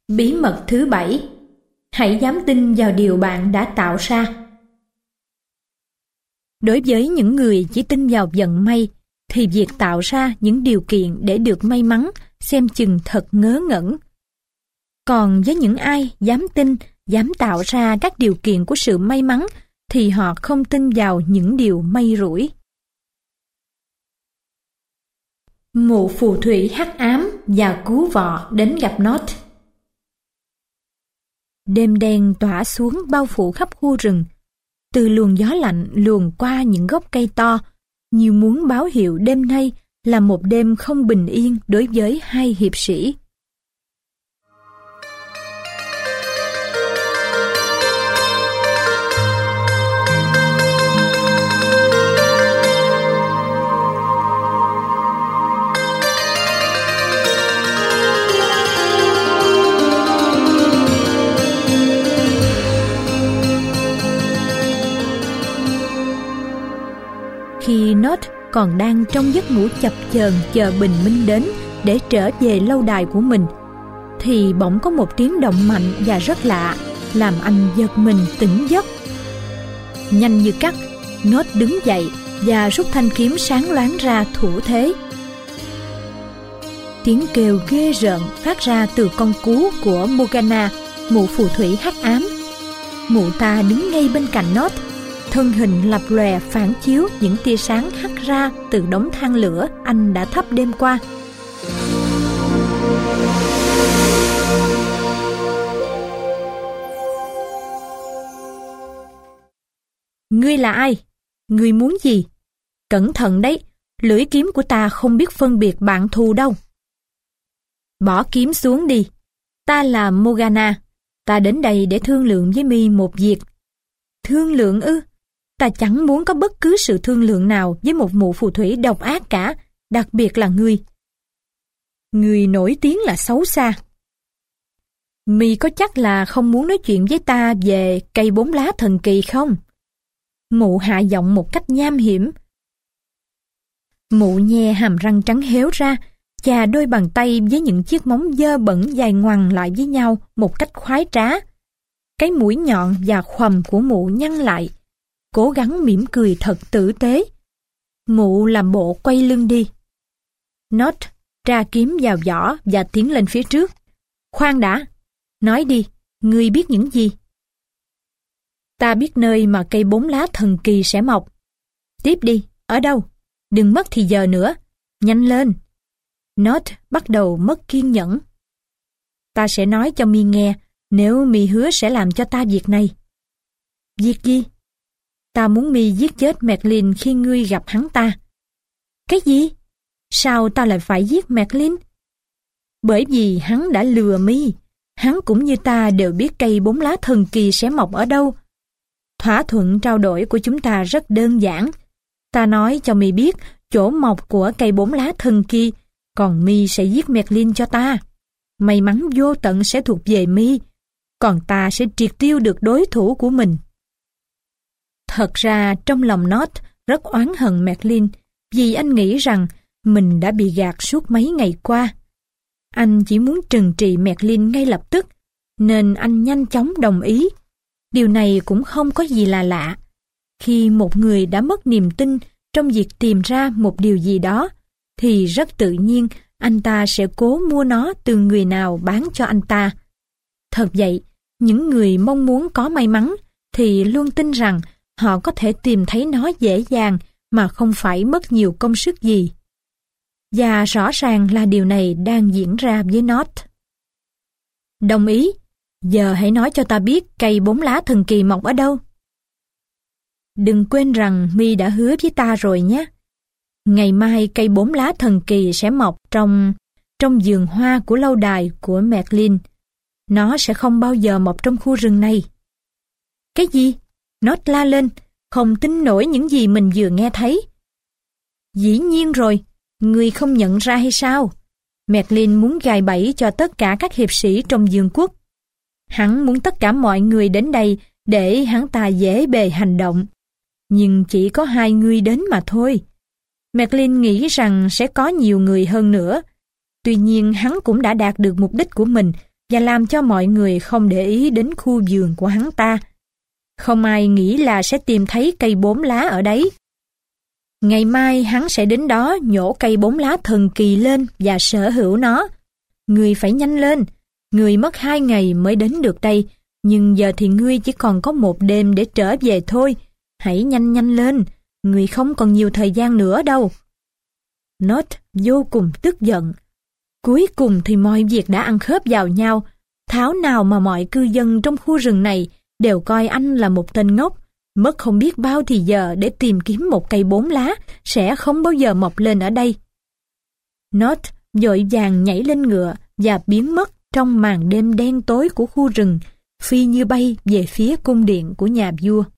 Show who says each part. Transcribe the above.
Speaker 1: Bí mật thứ 7. Hãy dám tin vào điều bạn đã tạo ra. Đối với những người chỉ tin vào vận may, thì việc tạo ra những điều kiện để được may mắn xem chừng thật ngớ ngẩn. Còn với những ai dám tin, dám tạo ra các điều kiện của sự may mắn, thì họ không tin vào những điều may rủi. Mụ phù thủy hắc ám và cứu vọ đến gặp Nốt. Đêm đen tỏa xuống bao phủ khắp khu rừng. Từ luồng gió lạnh luồn qua những gốc cây to, như muốn báo hiệu đêm nay là một đêm không bình yên đối với hai hiệp sĩ. Khi Nốt còn đang trong giấc ngủ chập chờn chờ bình minh đến để trở về lâu đài của mình, thì bỗng có một tiếng động mạnh và rất lạ, làm anh giật mình tỉnh giấc. Nhanh như cắt, Nốt đứng dậy và rút thanh kiếm sáng loáng ra thủ thế. Tiếng kêu ghê rợn phát ra từ con cú của Morgana, mụ phù thủy hắc ám. Mụ ta đứng ngay bên cạnh Nốt, thân hình lập lòe phản chiếu những tia sáng hắt ra từ đống than lửa anh đã thắp đêm qua. Ngươi là ai? Ngươi muốn gì? Cẩn thận đấy, lưỡi kiếm của ta không biết phân biệt bạn thù đâu. Bỏ kiếm xuống đi. Ta là Morgana. Ta đến đây để thương lượng với mi một việc. Thương lượng ư? Ta chẳng muốn có bất cứ sự thương lượng nào với một mụ phù thủy độc ác cả, đặc biệt là ngươi. Ngươi nổi tiếng là xấu xa. Mi có chắc là không muốn nói chuyện với ta về cây 4 lá thần kỳ không? Mụ hạ giọng một cách nham hiểm. Mụ nhe hàm răng trắng héo ra, chà đôi bàn tay với những chiếc móng dơ bẩn dài ngoằng lại với nhau một cách khoái trá. Cái mũi nhọn và khoằm của mụ nhăn lại, cố gắng mỉm cười thật tử tế. Mụ làm bộ quay lưng đi. Nốt tra kiếm vào vỏ và tiến lên phía trước. Khoan đã, nói đi, ngươi biết những gì? Ta biết nơi mà cây 4 lá thần kỳ sẽ mọc. Tiếp đi, ở đâu? Đừng mất thì giờ nữa, nhanh lên. Nốt bắt đầu mất kiên nhẫn. Ta sẽ nói cho mi nghe nếu mi hứa sẽ làm cho ta việc này. Việc gì? Ta muốn mi giết chết Merlin khi ngươi gặp hắn ta. Cái gì? Sao ta lại phải giết Merlin? Bởi vì hắn đã lừa mi. Hắn cũng như ta đều biết cây 4 lá thần kỳ sẽ mọc ở đâu. Thỏa thuận trao đổi của chúng ta rất đơn giản. Ta nói cho mi biết chỗ mọc của cây 4 lá thần kỳ, còn mi sẽ giết Merlin cho ta. May mắn vô tận sẽ thuộc về mi, còn ta sẽ triệt tiêu được đối thủ của mình. Thật ra trong lòng Nốt rất oán hận Merlin vì anh nghĩ rằng mình đã bị gạt suốt mấy ngày qua. Anh chỉ muốn trừng trị Merlin ngay lập tức, nên anh nhanh chóng đồng ý. Điều này cũng không có gì là lạ. Khi một người đã mất niềm tin trong việc tìm ra một điều gì đó, thì rất tự nhiên anh ta sẽ cố mua nó từ người nào bán cho anh ta. Thật vậy, những người mong muốn có may mắn thì luôn tin rằng họ có thể tìm thấy nó dễ dàng mà không phải mất nhiều công sức gì. Và rõ ràng là điều này đang diễn ra với Nốt. Đồng ý, giờ hãy nói cho ta biết cây 4 lá thần kỳ mọc ở đâu. Đừng quên rằng mi đã hứa với ta rồi nhé. Ngày mai cây 4 lá thần kỳ sẽ mọc trong vườn hoa của lâu đài của Merlin. Nó sẽ không bao giờ mọc trong khu rừng này. Cái gì? Nốt la lên, không tin nổi những gì mình vừa nghe thấy. Dĩ nhiên rồi, ngươi không nhận ra hay sao? Merlin muốn gài bẫy cho tất cả các hiệp sĩ trong vương quốc. Hắn muốn tất cả mọi người đến đây để hắn ta dễ bề hành động. Nhưng chỉ có 2 người đến mà thôi. Merlin nghĩ rằng sẽ có nhiều người hơn nữa. Tuy nhiên hắn cũng đã đạt được mục đích của mình và làm cho mọi người không để ý đến khu vườn của hắn ta. Không ai nghĩ là sẽ tìm thấy cây 4 lá ở đấy. Ngày mai hắn sẽ đến đó nhổ cây 4 lá thần kỳ lên và sở hữu nó. Ngươi phải nhanh lên. Ngươi mất 2 ngày mới đến được đây, nhưng giờ thì ngươi chỉ còn có 1 đêm để trở về thôi. Hãy nhanh nhanh lên, ngươi không còn nhiều thời gian nữa đâu. Nốt vô cùng tức giận. Cuối cùng thì mọi việc đã ăn khớp vào nhau. Thảo nào mà mọi cư dân trong khu rừng này đều coi anh là một tên ngốc, mất không biết bao thì giờ để tìm kiếm một cây 4 lá sẽ không bao giờ mọc lên ở đây. Nốt vội vàng nhảy lên ngựa và biến mất trong màn đêm đen tối của khu rừng, phi như bay về phía cung điện của nhà vua.